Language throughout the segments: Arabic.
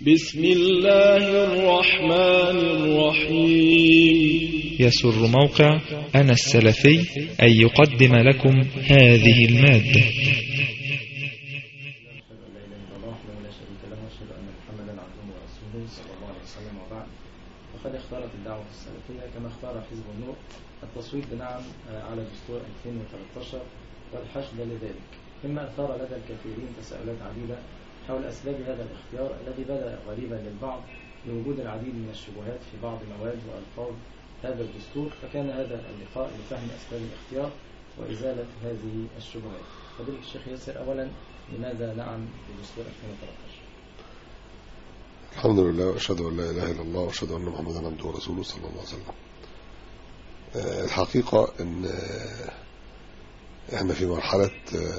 بسم الله الرحمن الرحيم. يسر موقع أنا السلفي أن يقدم لكم هذه المادة. وقد اختارت الدعوة السلفية كما اختار حزب النور التصويت بنعم على دستور 2013 والحشد لذلك، مما أثار لدى الكثيرين تساؤلات عديدة حول أسباب هذا الاختيار الذي بدأ غريبا للبعض لوجود العديد من الشبهات في بعض مواد وألفاظ هذا الدستور. فكان هذا اللقاء لفهم أسباب الاختيار وإزالة هذه الشبهات. فضيلة الشيخ ياسر، أولا لماذا نعم بدستور 2013؟ الحمد لله، وأشهد أن لا إله إلا الله، وأشهد أن محمدا عبده ورسوله صلى الله عليه وسلم. الحقيقة أن احنا في مرحلة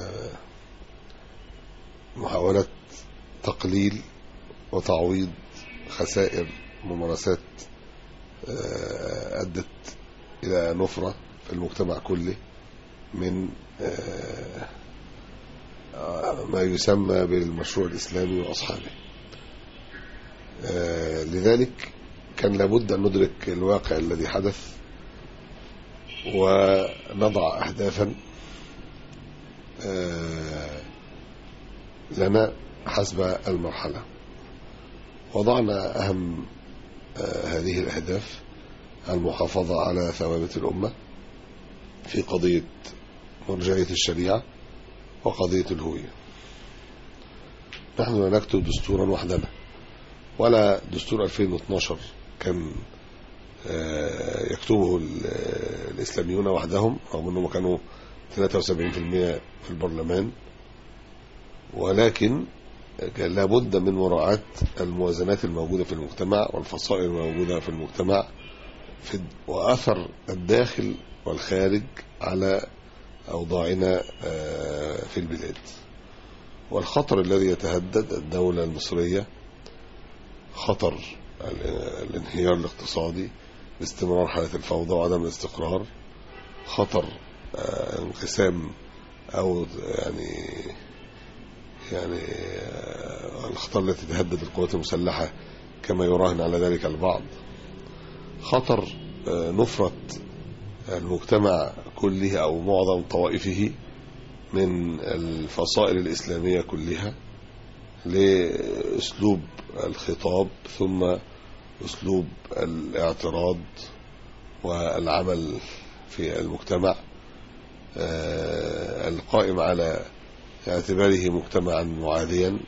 محاولة تقليل وتعويض خسائر ممارسات أدت إلى نفرة في المجتمع كله من ما يسمى بالمشروع الإسلامي وأصحابه. لذلك كان لابد أن ندرك الواقع الذي حدث ونضع أهدافا لنا حسب المرحلة. وضعنا أهم هذه الأهداف المحافظة على ثوابت الأمة في قضية مرجعية الشريعة وقضية الهوية. نحن لا نكتب دستورا وحدنا، ولا دستور 2012 كان يكتبه الإسلاميون وحدهم رغم أنهم كانوا 73% في البرلمان، ولكن كان لابد من مراعاة الموازنات الموجودة في المجتمع والفصائل الموجودة في المجتمع وأثر الداخل والخارج على أوضاعنا في البلاد. والخطر الذي يتهدد الدولة المصرية خطر الانهيار الاقتصادي باستمرار حالة الفوضى وعدم الاستقرار، خطر انقسام أو يعني الخطر التي تهدد القوات المسلحة كما يراهن على ذلك البعض، خطر نفرة المجتمع كله أو معظم طوائفه من الفصائل الإسلامية كلها لأسلوب الخطاب ثم أسلوب الاعتراض والعمل في المجتمع القائم على اعتباره مجتمعا معاديا.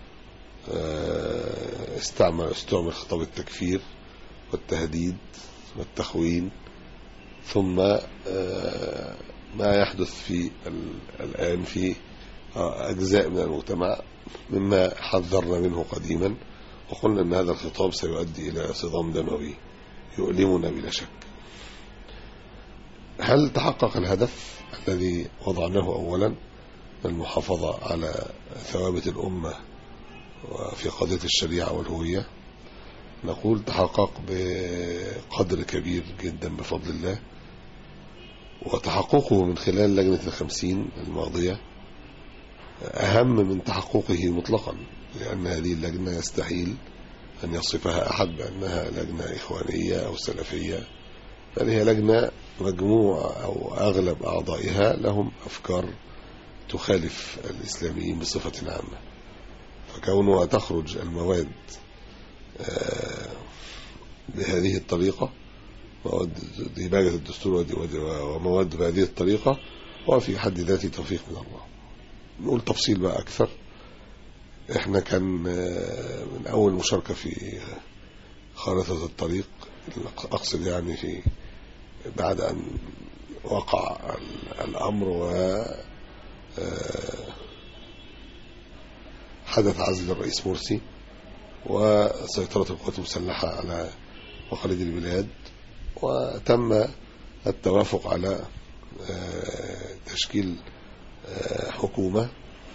استعمل خطاب التكفير والتهديد والتخوين، ثم ما يحدث في الآن في أجزاء من المجتمع مما حذرنا منه قديما وقلنا أن هذا الخطاب سيؤدي إلى صدام دموي يؤلمنا بلا شك. هل تحقق الهدف الذي وضعناه أولا، المحافظة على ثوابت الأمة وفي قضية الشريعة والهوية؟ نقول تحقق بقدر كبير جدا بفضل الله، وتحققه من خلال لجنة 50 الماضية أهم من تحققه مطلقا، لأن هذه اللجنة يستحيل أن يصفها أحد بأنها لجنة إخوانية أو سلفية، بل هي لجنة مجموعة أو أغلب أعضائها لهم أفكار تخالف الإسلاميين بصفة عامة. فكونها تخرج المواد بهذه الطريقة، مواد ديباجة الدستور ومواد بهذه الطريقة، وفي حد ذاته توفيق من الله. نقول تفصيل بقى أكثر. احنا كان من أول مشاركة في خارطة الطريق، أقصد يعني في بعد أن وقع الأمر حدث عزل الرئيس مرسي وسيطرة القوات المسلحة على مخارج البلاد، وتم التوافق على تشكيل حكومة،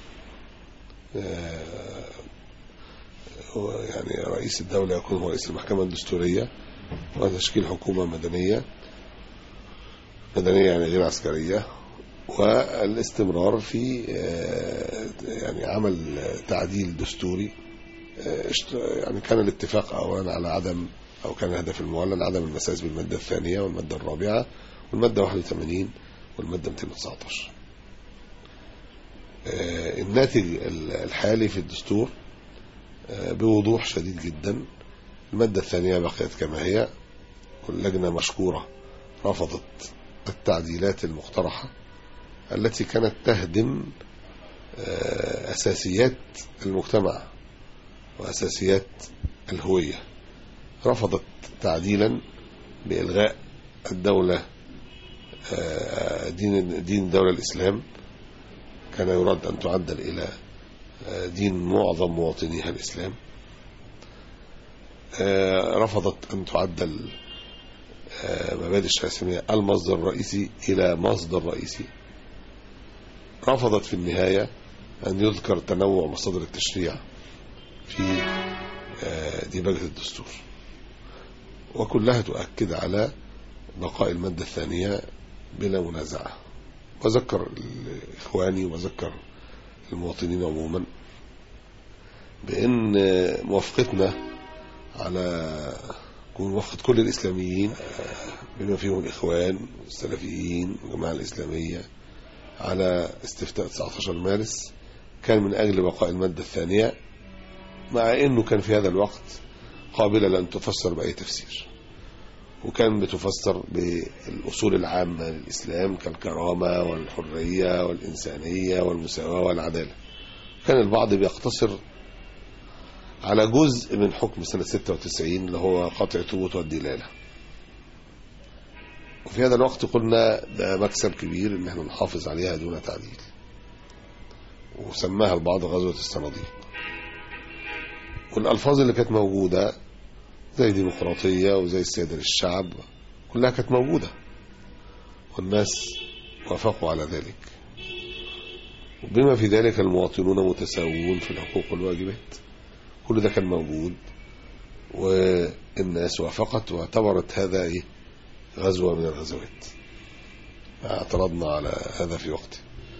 يعني رئيس الدولة يكون هو رئيس المحكمة الدستورية، وتشكيل حكومة مدنية يعني غير عسكرية، والاستمرار في يعني عمل تعديل دستوري يعني كان الاتفاق أولا على عدم، أو كان الهدف المعلن عدم المساس بالمادة الثانية والمادة الرابعة والمادة 81 والمادة 219. الناتج الحالي في الدستور بوضوح شديد جدا. المادة الثانية بقيت كما هي، واللجنة مشكورة رفضت التعديلات المقترحة التي كانت تهدم أساسيات المجتمع وأساسيات الهوية. رفضت تعديلا بإلغاء الدولة دين دولة الإسلام، كان يراد أن تعدل إلى دين معظم مواطنيها الإسلام. رفضت أن تعدل مبادئ الشريعة الإسلامية المصدر الرئيسي إلى مصدر رئيسي. رفضت في النهاية أن يذكر تنوع مصادر التشريع في ديباجة الدستور، وكلها تؤكد على بقاء المادة الثانية بلا منازعة. وذكر إخواني وذكر المواطنين عموما بأن موافقتنا على موافقة كل الإسلاميين بما فيهم الإخوان والسلفيين والجماعة الإسلامية على استفتاء 19 مارس كان من أجل بقاء المادة الثانية، مع أنه كان في هذا الوقت قابلة لأن تفسر بأي تفسير، وكان بتفسر بالأصول العامة للإسلام كالكرامة والحرية والإنسانية والمساواة والعدالة. كان البعض بيقتصر على جزء من حكم سنة 96 اللي هو قطع الثبوت والدلالة، وفي هذا الوقت قلنا ده مكسب كبير ان احنا نحافظ عليها دون تعديل، وسماها البعض غزوة الصناديق. والألفاظ اللي كانت موجودة زي ديمقراطية وزي السيادة للشعب كلها كانت موجودة، والناس وافقوا على ذلك، وبما في ذلك المواطنون متساوون في الحقوق والواجبات. كل ده كان موجود والناس وافقت واعتبرت هذا غزوة من الغزوات. اعترضنا على هذا في وقته.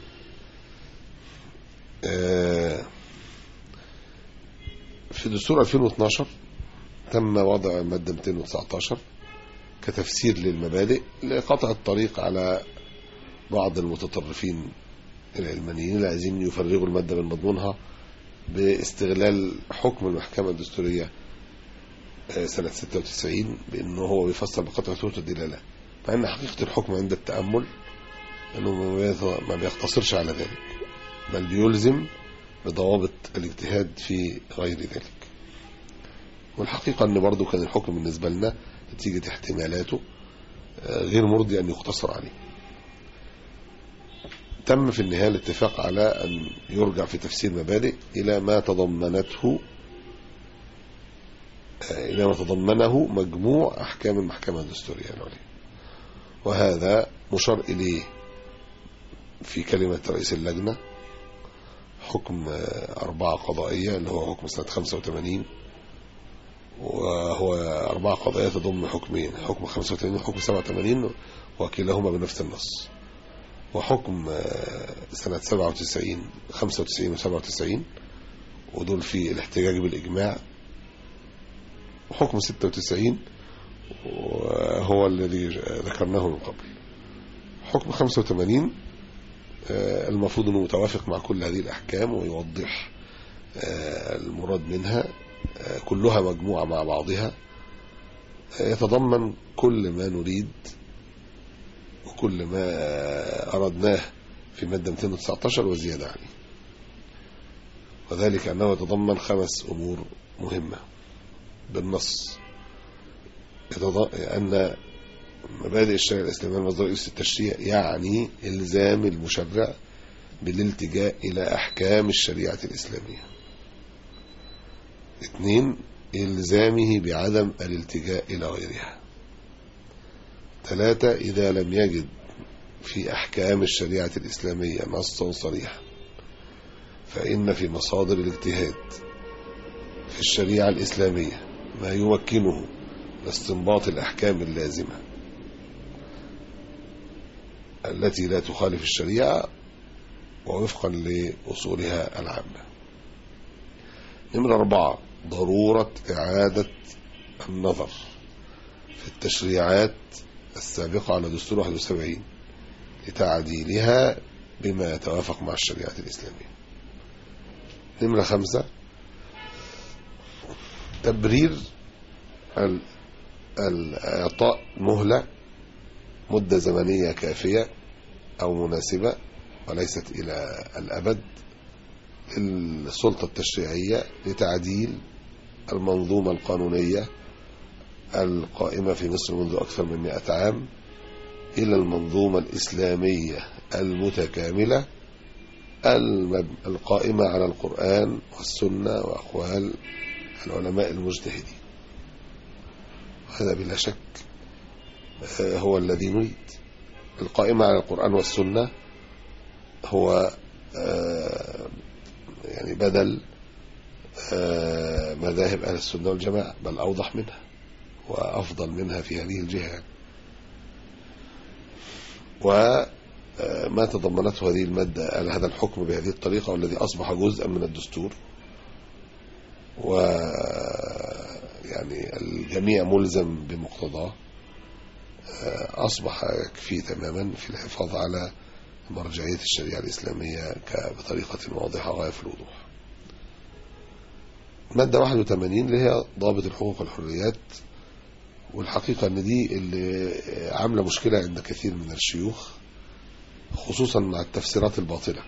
في دستور 2012 تم وضع المادة 219 كتفسير للمبادئ لقطع الطريق على بعض المتطرفين العلمانيين اللي عايزين يفرغوا المادة من مضمونها باستغلال حكم المحكمة الدستورية سنة 96 بأنه هو بيفسر بقطع ثبوت الدلالة، مع أن حقيقة الحكم عند التأمل أنه ما بيقتصرش على ذلك، بل بيلزم بضوابط الاجتهاد في غير ذلك. والحقيقة أن برضو كان الحكم بالنسبة لنا نتيجة احتمالاته غير مرضي أن يقتصر عليه. تم في النهاية الاتفاق على أن يرجع في تفسير مبادئ إلى ما تضمنه مجموع أحكام المحكمة الدستورية العليا، وهذا مشار إليه في كلمة رئيس اللجنة. حكم 4 قضائية اللي هو حكم سنة 85، وهو 4 قضائية تضم حكمين، حكم 85 وحكم 87 وكلاهما بنفس النص، وحكم سنة 97 95 و97 ودول في الاحتجاج بالإجماع، وحكم 96 وهو الذي ذكرناه من قبل. حكم 85 المفروض أنه متوافق مع كل هذه الأحكام ويوضح المراد منها، كلها مجموعة مع بعضها، يتضمن كل ما نريد وكل ما أردناه في مادة 219 وزيادة عليه، وذلك أنه يتضمن 5 أمور مهمة بالنص. أن مبادئ الشريعة الإسلامية المصدر الرئيسي التشريع، يعني إلزام المشرع بالالتجاء إلى أحكام الشريعة الإسلامية. 2 إلزامه بعدم الالتجاء إلى غيرها. 3 إذا لم يجد في أحكام الشريعة الإسلامية نصا صريحا فإن في مصادر الاجتهاد في الشريعة الإسلامية ما يمكنه لاستنباط الأحكام اللازمة التي لا تخالف الشريعة ووفقا لأصولها العامة. نمرة 4 ضرورة إعادة النظر في التشريعات السابقة على دستور 71 لتعديلها بما يتوافق مع الشريعة الإسلامية. نمرة 5 تبرير إعطاء مهلة مدة زمنية كافية أو مناسبة وليست إلى الأبد السلطة التشريعية لتعديل المنظومة القانونية القائمة في مصر منذ أكثر من 100 عام إلى المنظومة الإسلامية المتكاملة القائمة على القرآن والسنة وأقوال العلماء المجتهدين. هذا بلا شك هو الذي نريد. القائمة على القرآن والسنة هو يعني بدل مذاهب أهل السنة والجماعة، بل أوضح منها وأفضل منها في هذه الجهة. وما تضمنته هذه المادة هذا الحكم بهذه الطريقة والذي أصبح جزءا من الدستور، ويعني الجميع ملزم بمقتضاه، أصبح يكفي تماما في الحفاظ على مرجعية الشريعة الإسلامية بطريقة واضحة غاية في الوضوح. المادة 81 اللي هي ضابط الحقوق والحريات، والحقيقة أن دي اللي عاملة مشكلة عند كثير من الشيوخ، خصوصا مع التفسيرات الباطلة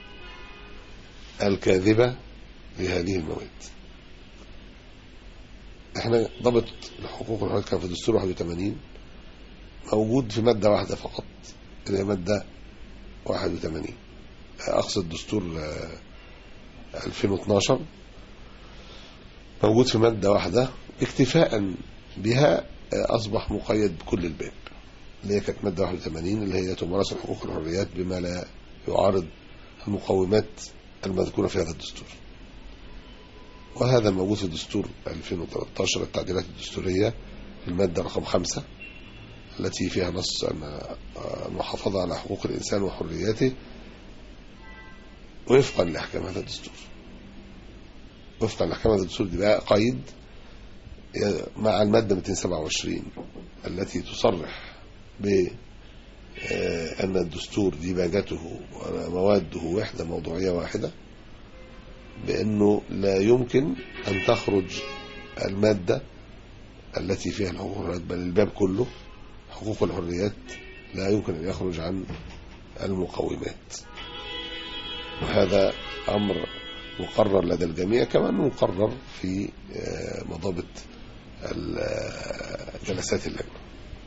الكاذبة لهذه المواد. احنا ضابط الحقوق والحريات كان في الدستور 81 موجود في مادة واحدة فقط، اللي هي مادة 81. أقصد دستور 2012 موجود في مادة واحدة، اكتفاء بها أصبح مقيد بكل الباب، اللي هي كانت مادة 81 اللي هي تمارس الحقوق والحريات بما لا يعارض المقومات المذكورة في هذا الدستور. وهذا موجود في الدستور 2013 التعديلات الدستورية في المادة رقم 5 التي فيها نص أن المحافظة على حقوق الإنسان وحرياته وفقا لأحكام هذا الدستور. وفقا لأحكام هذا الدستور دي بقى قيد مع المادة 227 التي تصرح بأن الدستور ديباجته ومواده وحدة موضوعية واحدة، بأنه لا يمكن أن تخرج المادة التي فيها الحقوق والحريات، بل الباب كله حقوق والحريات لا يمكن أن يخرج عن المقومات. وهذا أمر مقرر لدى الجميع، كمان مقرر في مضابط جلسات اللجنة.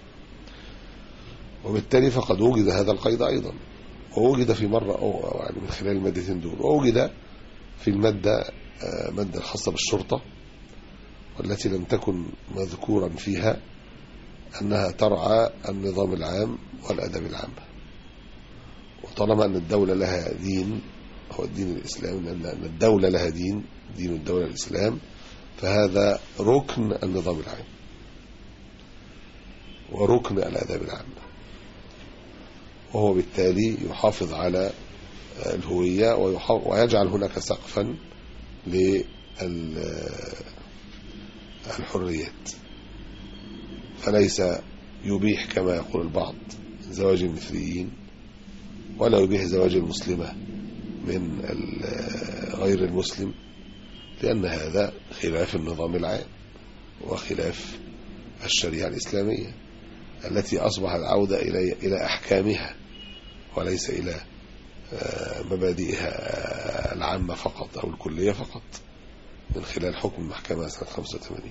وبالتالي فقد وجد هذا القيد أيضا، ووجد في مرة يعني من خلال المادتين دول، ووجد في المادة الخاصة بالشرطة والتي لم تكن مذكورا فيها أنها ترعى النظام العام والأدب العام. وطالما أن الدولة لها دين هو الدين الإسلام، لأن الدولة لها دين الدولة الإسلام، فهذا ركن النظام العام وركن الأدب العام، وهو بالتالي يحافظ على الهوية ويجعل هناك سقفا للحريات، فليس يبيح كما يقول البعض زواج المثليين، ولا يبيح زواج المسلمة من غير المسلم، لأن هذا خلاف النظام العام وخلاف الشريعة الإسلامية التي أصبح العودة إلى أحكامها وليس إلى مبادئها العامة فقط أو الكلية فقط من خلال حكم المحكمة سنة 85.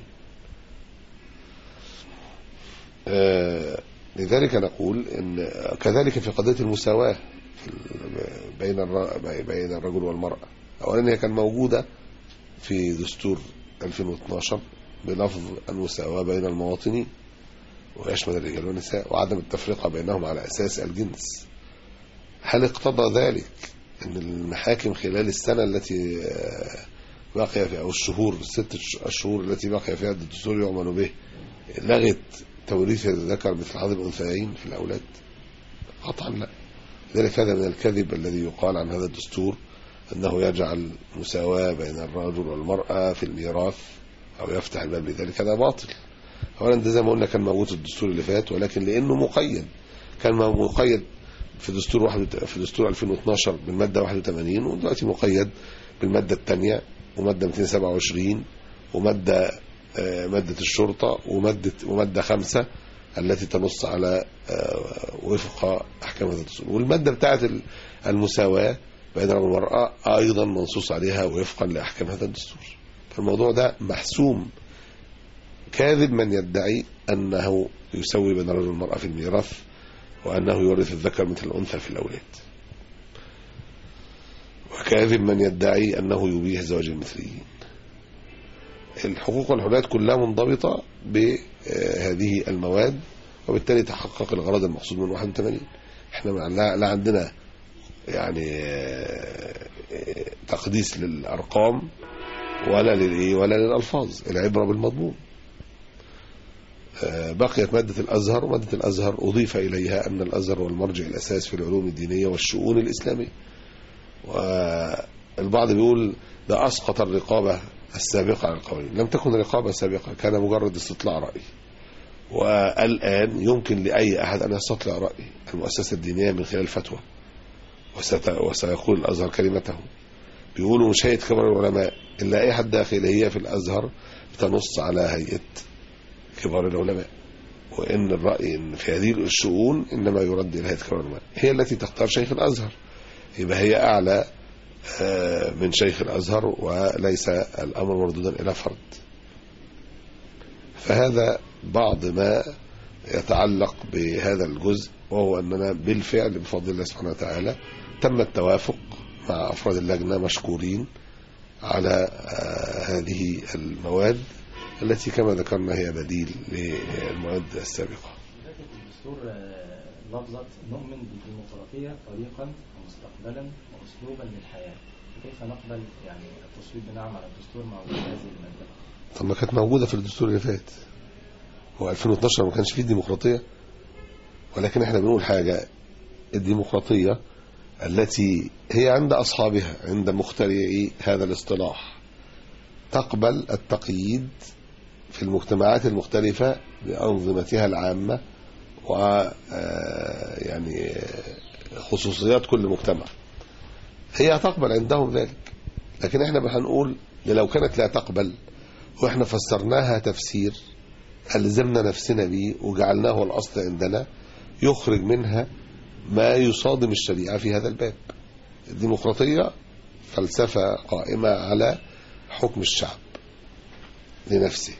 لذلك نقول إن كذلك في قضية المساواة بين الرجل والمرأة، أولا هي كان موجودة في دستور 2012 بلفظ المساواة بين المواطنين ويشمل الرجال والنساء وعدم التفرقة بينهم على أساس الجنس. هل اقتضى ذلك أن المحاكم خلال السنة التي بقي فيها أو الشهور 6 أشهور التي بقي فيها الدستور يعمل به لغت توريث الذكر مثل حظ الأنثيين في الأولاد؟ قطعا لا. لذلك هذا من الكذب الذي يقال عن هذا الدستور أنه يجعل مساواة بين الرجل والمرأة في الميراث أو يفتح الباب لذلك، هذا باطل. أولا ده زي ما قلنا كان موجود في الدستور اللي فات، ولكن لأنه مقيد، كان مقيد في دستور 2012 بالمادة 81، ودلوقتي مقيد بالمادة الثانية ومادة 227 ومادة مادة الشرطة ومادة 5 التي تنص على وفق أحكام هذا الدستور، والمادة بتاعت المساواة بين الرجل والمرأة أيضا منصوص عليها وفقا لأحكام هذا الدستور. فالموضوع ده محسوم. كاذب من يدعي أنه يسوي بين الرجل والمرأة في الميراث وأنه يورث الذكر مثل الأنثى في الأولاد، وكاذب من يدعي أنه يبيح زواج المثليين. الحقوق والحريات كلها منضبطة بهذه المواد، وبالتالي تحقق الغرض المقصود من 81. احنا لا عندنا يعني تقديس للأرقام ولا للألفاظ، العبرة بالمضمون. بقيت مادة الأزهر، ومادة الأزهر أضيف إليها أن الأزهر هو المرجع الأساس في العلوم الدينية والشؤون الإسلامية. والبعض بيقول ده أسقط الرقابة السابقة على القوانين. لم تكن رقابة سابقة، كان مجرد استطلاع رأي، والآن يمكن لأي أحد أن يستطلع رأي المؤسسة الدينية من خلال فتوى، وسيقول الأزهر كلمته. بيقولوا مش هيئة كبار العلماء، إلا أي حد داخلية في الأزهر بتنص على هيئة كبار العلماء، وإن الرأي إن في هذه الشؤون إنما يرد إلى هيئة كبار العلماء، هي التي تختار شيخ الأزهر، يبقى هي أعلى من شيخ الأزهر، وليس الأمر مردودا إلى فرد. فهذا بعض ما يتعلق بهذا الجزء، وهو أننا بالفعل بفضل الله سبحانه وتعالى تم التوافق مع أفراد اللجنة مشكورين على هذه المواد التي كما ذكرنا هي بديل للمواد السابقة. الدستور لفظة نؤمن بالديمقراطية طريقا ومستقبلا وأسلوبا للحياة، كيف نقبل يعني التصويت بنعم على الدستور مع وجود هذه المادة؟ طب ما كانت موجودة في الدستور اللي فات، هو 2012 ما كانش فيه ديمقراطية، ولكن احنا بنقول حاجة، الديمقراطية التي هي عند أصحابها، عند مخترعي هذا الاصطلاح، تقبل التقييد في المجتمعات المختلفة بأنظمتها العامة ويعني خصوصيات كل مجتمع، هي تقبل عندهم ذلك. لكن احنا هنقول لو كانت لا تقبل واحنا فسرناها تفسير ألزمنا نفسنا به وجعلناه الأصل عندنا، يخرج منها ما يصادم الشريعة في هذا الباب. الديمقراطية فلسفة قائمة على حكم الشعب لنفسه،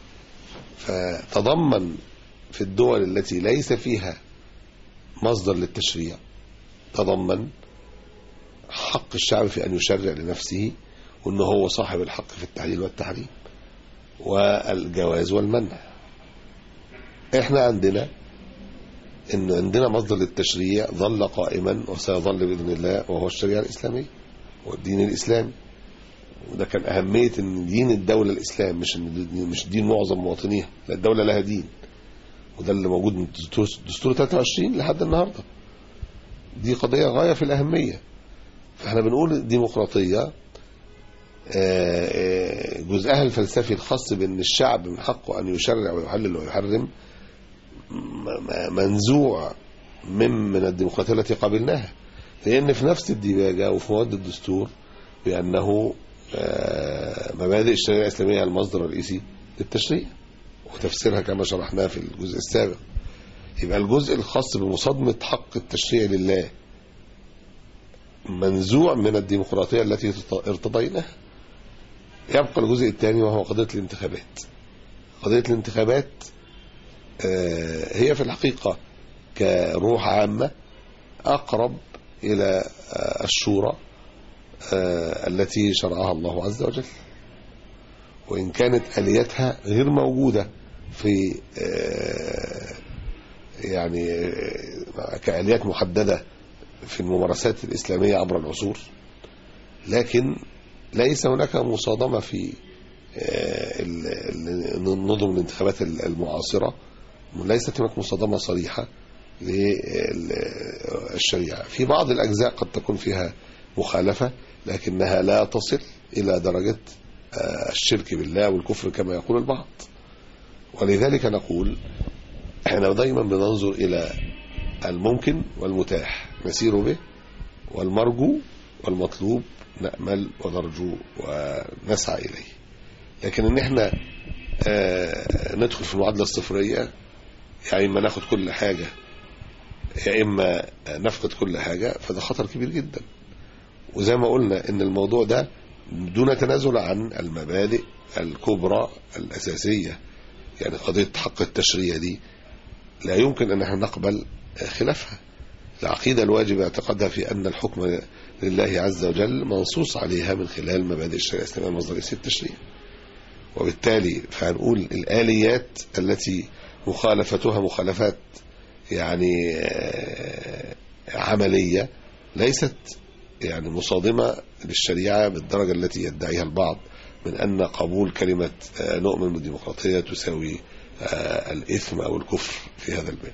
فتضمن في الدول التي ليس فيها مصدر للتشريع تضمن حق الشعب في أن يشرع لنفسه، وأنه هو صاحب الحق في التحليل والتحريم والجواز والمنع. احنا عندنا ان عندنا مصدر للتشريع ظل قائما وسيظل بإذن الله، وهو الشريعة الإسلامية والدين الإسلامي. وده كان أهمية ان دين الدولة الإسلام، مش دين معظم مواطنيها، لا، الدولة لها دين، وده اللي موجود من دستور 23 لحد النهاردة. دي قضية غاية في الأهمية. فاحنا بنقول الديمقراطية جزءها الفلسفي الخاص بأن الشعب من حقه أن يشرع ويحلل ويحرم منزوع من الديمقراطية التي قابلناها، لأن في نفس الديباجة وفي مواد الدستور بأنه مبادئ الشريعة الإسلامية المصدر الرئيسي للتشريع وتفسيرها كما شرحناه في الجزء السابق. يبقى الجزء الخاص بمصادمة حق التشريع لله منزوع من الديمقراطية التي ارتضيناها. يبقى الجزء الثاني وهو قضية الانتخابات. قضية الانتخابات هي في الحقيقة كروح عامة أقرب إلى الشورى التي شرعها الله عز وجل، وإن كانت آلياتها غير موجودة في يعني كآليات محددة في الممارسات الإسلامية عبر العصور، لكن ليس هناك مصادمة في نظم الانتخابات المعاصرة، ليست هناك مصادمة صريحة للشريعة. في بعض الأجزاء قد تكون فيها مخالفة، لكنها لا تصل إلى درجة الشرك بالله والكفر كما يقول البعض. ولذلك نقول احنا دايما بننظر إلى الممكن والمتاح نسير به، والمرجو والمطلوب نأمل ونرجو ونسعى إليه. لكن ان احنا ندخل في المعادلة الصفرية، يعني إما ناخد كل حاجة يا إما نفقد كل حاجة، فده خطر كبير جدا. وزي ما قلنا ان الموضوع ده دون تنازل عن المبادئ الكبرى الأساسية، يعني قضية حق التشريع دي لا يمكن أن احنا نقبل خلافها. العقيدة الواجب اعتقادها في أن الحكم لله عز وجل منصوص عليها من خلال مبادئ الشريعة الإسلامية المصدر التشريع. وبالتالي فهنقول الآليات التي مخالفتها مخالفات يعني عملية ليست يعني مصادمة للشريعة بالدرجة التي يدعيها البعض من أن قبول كلمة نؤمن بالديمقراطية تساوي الإثم أو الكفر في هذا الباب.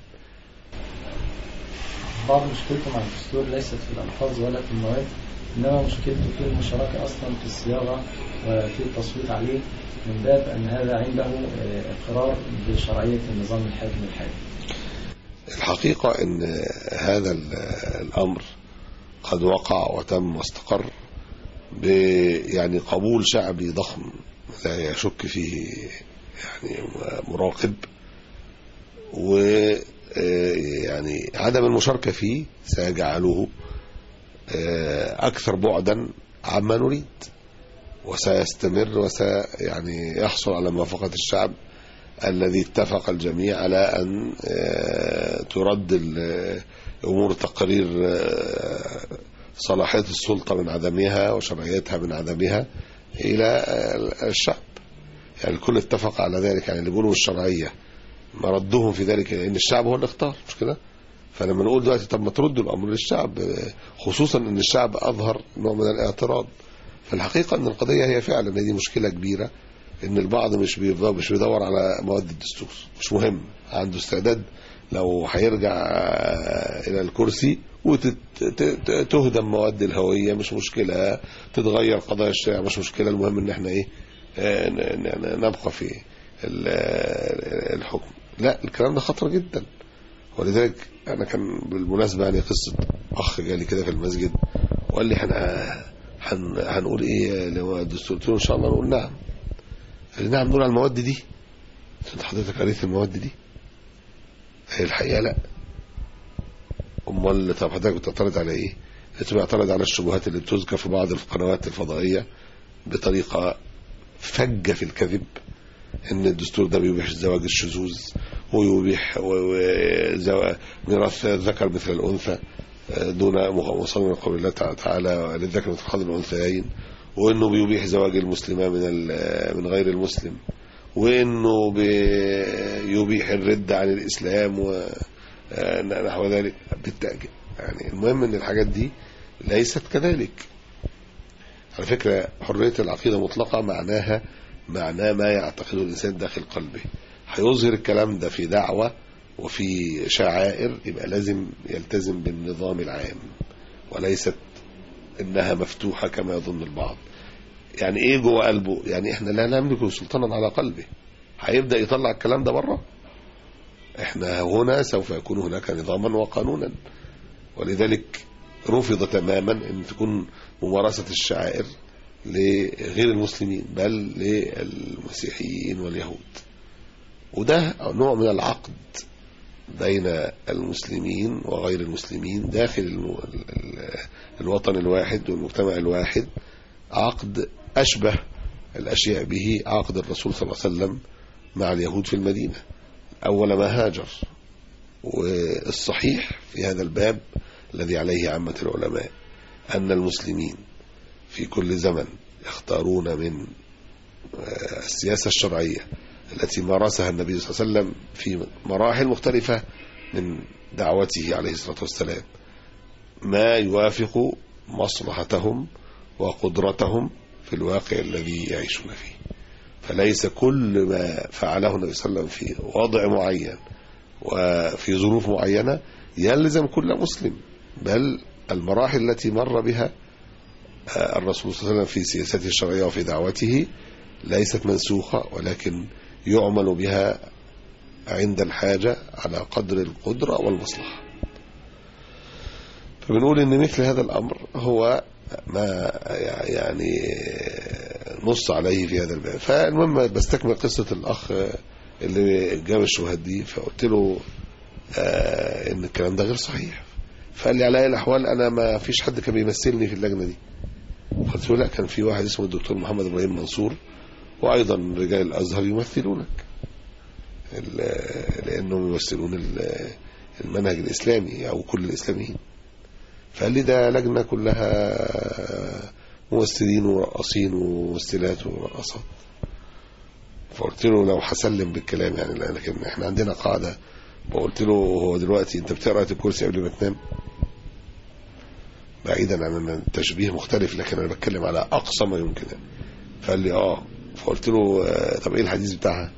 بعض مشكلته مع الدستور ليست في الألفاظ ولا في المواد، إنما مشكلته في المشاركة أصلا في الصياغة وفي التصويت عليه، من باب أن هذا عنده إقرار بشرعية النظام الحاكم الحالي. الحقيقة أن هذا الأمر قد وقع وتم واستقر يعني قبول شعبي ضخم لا يشك فيه يعني مراقب، ويعني عدم المشاركة فيه سيجعله أكثر بعدا عما نريد، وسيستمر يعني يحصل على موافقة الشعب الذي اتفق الجميع على أن ترد الأمور تقرير صلاحية السلطة من عدمها وشرعيتها من عدمها إلى الشعب. يعني الكل اتفق على ذلك، يعني اللي بيقولوا الشرعية مردهم في ذلك لأن الشعب هو اللي اختار، مش كده؟ فلما نقول دلوقتي طب ما تردوا الأمر للشعب، خصوصا أن الشعب أظهر نوع من الاعتراض. فالحقيقة أن القضية هي فعلا دي مشكلة كبيرة، ان البعض مش بيدور على مواد الدستور، مش مهم، عنده استعداد لو هيرجع الى الكرسي وتهدم مواد الهوية مش مشكلة، تتغير قضايا الشريعة مش مشكلة، المهم ان احنا نبقى في الحكم. لا، الكلام ده خطر جدا. ولذلك انا كان بالمناسبة يعني قصة اخ جالي كده في المسجد وقال لي هنقول ايه لو الدستور؟ قلت له ان شاء الله نقول نعم. قال لي نعم نقول على المواد دي؟ انت حضرتك قريت المواد دي؟ هي الحقيقة لا. امال طب حضرتك بتعترض على ايه؟ انت بتعترض على الشبهات اللي بتذكر في بعض القنوات الفضائية بطريقة فجة في الكذب، ان الدستور ده بيبيح زواج الشذوذ ويبيح ميراث الذكر مثل الانثى دون وصلنا من قول الله تعالى للذكر مثل حظ الانثيين، وانه بيبيح زواج المسلمة من غير المسلم، وانه بيبيح الرد عن الاسلام ونحو ذلك بالتأكيد. يعني المهم ان الحاجات دي ليست كذلك. على فكرة حرية العقيدة مطلقة معناه ما يعتقده الإنسان داخل قلبه. هيظهر الكلام ده في دعوة وفي شعائر، يبقى لازم يلتزم بالنظام العام، وليست انها مفتوحة كما يظن البعض. يعني ايه جوه قلبه؟ يعني احنا لا نملك سلطانا على قلبه، هيبدأ يطلع الكلام ده بره. احنا هنا سوف يكون هناك نظاما وقانونا، ولذلك رفض تماما ان تكون ممارسة الشعائر لغير المسلمين بل للمسيحيين واليهود. وده نوع من العقد بين المسلمين وغير المسلمين داخل الوطن الواحد والمجتمع الواحد، عقد أشبه الأشياء به عقد الرسول صلى الله عليه وسلم مع اليهود في المدينة أول ما هاجر. والصحيح في هذا الباب الذي عليه عامة العلماء أن المسلمين في كل زمن يختارون من السياسة الشرعية التي مارسها النبي صلى الله عليه وسلم في مراحل مختلفة من دعوته عليه الصلاة والسلام ما يوافق مصلحتهم وقدرتهم في الواقع الذي يعيشون فيه. فليس كل ما فعله النبي صلى الله عليه وسلم في وضع معين وفي ظروف معينة يلزم كل مسلم، بل المراحل التي مر بها الرسول صلى الله عليه وسلم في سياسته الشرعية وفي دعوته ليست منسوخة، ولكن يعمل بها عند الحاجة على قدر القدرة والمصلحة. فبنقول ان مثل هذا الامر هو ما يعني نص عليه في هذا الباب. فالمهم بستكمل قصة الاخ اللي جاب الشبهات دي، فقلت له ان الكلام ده غير صحيح. فقال لي على اي الاحوال انا ما فيش حد كان بيمثلني في اللجنة دي. قلت له لا، كان في واحد اسمه الدكتور محمد ابراهيم منصور، وايضا رجال الازهر يمثلونك لانهم يمثلون المنهج الاسلامي او كل الاسلاميين. فقال لي ده لجنة كلها ممثلين ورقصين وممثلات ورقصات. فقلت له لو هسلم بالكلام يعني، لكن احنا عندنا قاعدة. وقلت له هو دلوقتي انت بتقرأ الكرسي قبل ما تنام؟ بعيدا عن التشبيه مختلف، لكن انا بتكلم على اقصى ما يمكن. فقال لي اه. فقلت له طب ايه الحديث بتاعها؟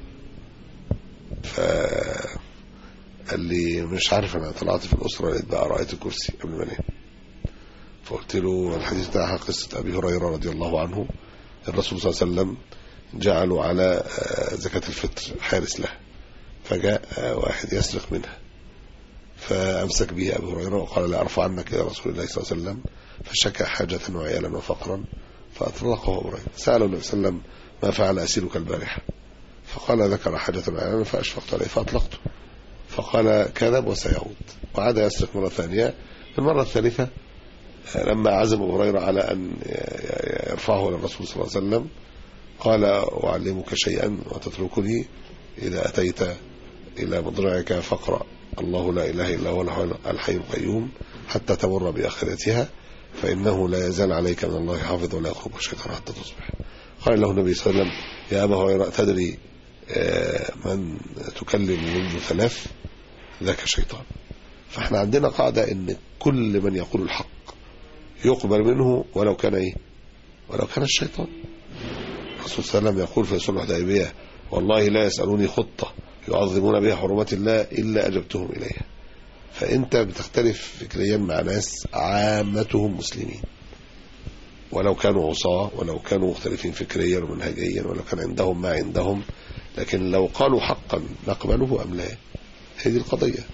فقال لي مش عارف، انا طلعت في الاسره لقيت بقى رأيت الكرسي قبل ما انام. فقلت له الحديث بتاعها قصه ابي هريره رضي الله عنه، الرسول صلى الله عليه وسلم جعلوا على زكاه الفطر حارس له، فجاء واحد يسرق منها فامسك به ابي هريره وقال لا ارفع عنك الى رسول الله صلى الله عليه وسلم، فشكى حاجه وعيالا وفقرا فاطلقه ابو هريره. ساله النبي صلى الله عليه وسلم ما فعل اسيرك البارحه؟ فقال ذكر حاجه وعيالا فاشفقت عليه فاطلقته. فقال كذب وسيعود. وعاد يسرق مرة ثانية. في المرة الثالثة لما عزم أبو هريرة على أن يرفعه إلى الرسول صلى الله عليه وسلم قال أعلمك شيئا وتتركني؟ إذا أتيت إلى مضرعك فاقرأ الله لا إله إلا هو الحي القيوم حتى تمر بآخرتها، فإنه لا يزال عليك من الله حافظ ولا يخرج شيطان حتى تصبح. قال له النبي صلى الله عليه وسلم يا أبا هريرة تدري من تكلم منذ 3؟ ذاك شيطان. فاحنا عندنا قاعدة ان كل من يقول الحق يقبل منه ولو كان ايه؟ ولو كان الشيطان. الرسول صلى الله عليه وسلم يقول في صلح الحديبية والله لا يسألوني خطة يعظمون بها حرمات الله إلا أجبتهم إليها. فأنت بتختلف فكريا مع ناس عامتهم مسلمين، ولو كانوا عصاة، ولو كانوا مختلفين فكريا ومنهجيا، ولو كان عندهم ما عندهم، لكن لو قالوا حقا نقبله أم لا؟ هذه القضية.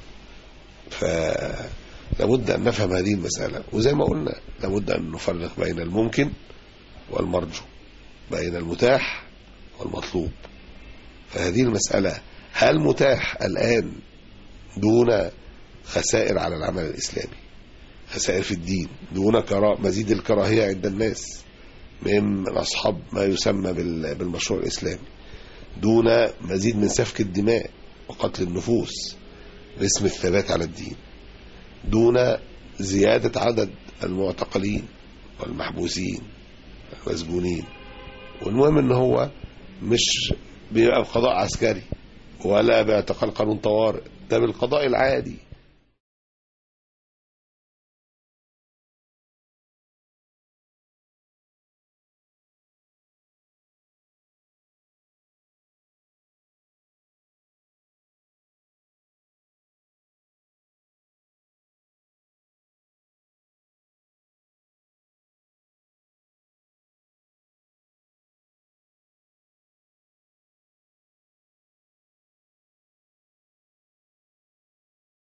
فلابد أن نفهم هذه المسألة، وزي ما قلنا لابد أن نفرق بين الممكن والمرجو، بين المتاح والمطلوب. فهذه المسألة هل متاح الآن دون خسائر على العمل الإسلامي، خسائر في الدين، دون مزيد الكراهية عند الناس من أصحاب ما يسمى بالمشروع الإسلامي، دون مزيد من سفك الدماء وقتل النفوس باسم الثبات على الدين، دون زيادة عدد المعتقلين والمحبوسين والمسجونين. والمهم ان هو مش بيبقى بقضاء عسكري ولا باعتقال قانون طوارئ، ده بالقضاء العادي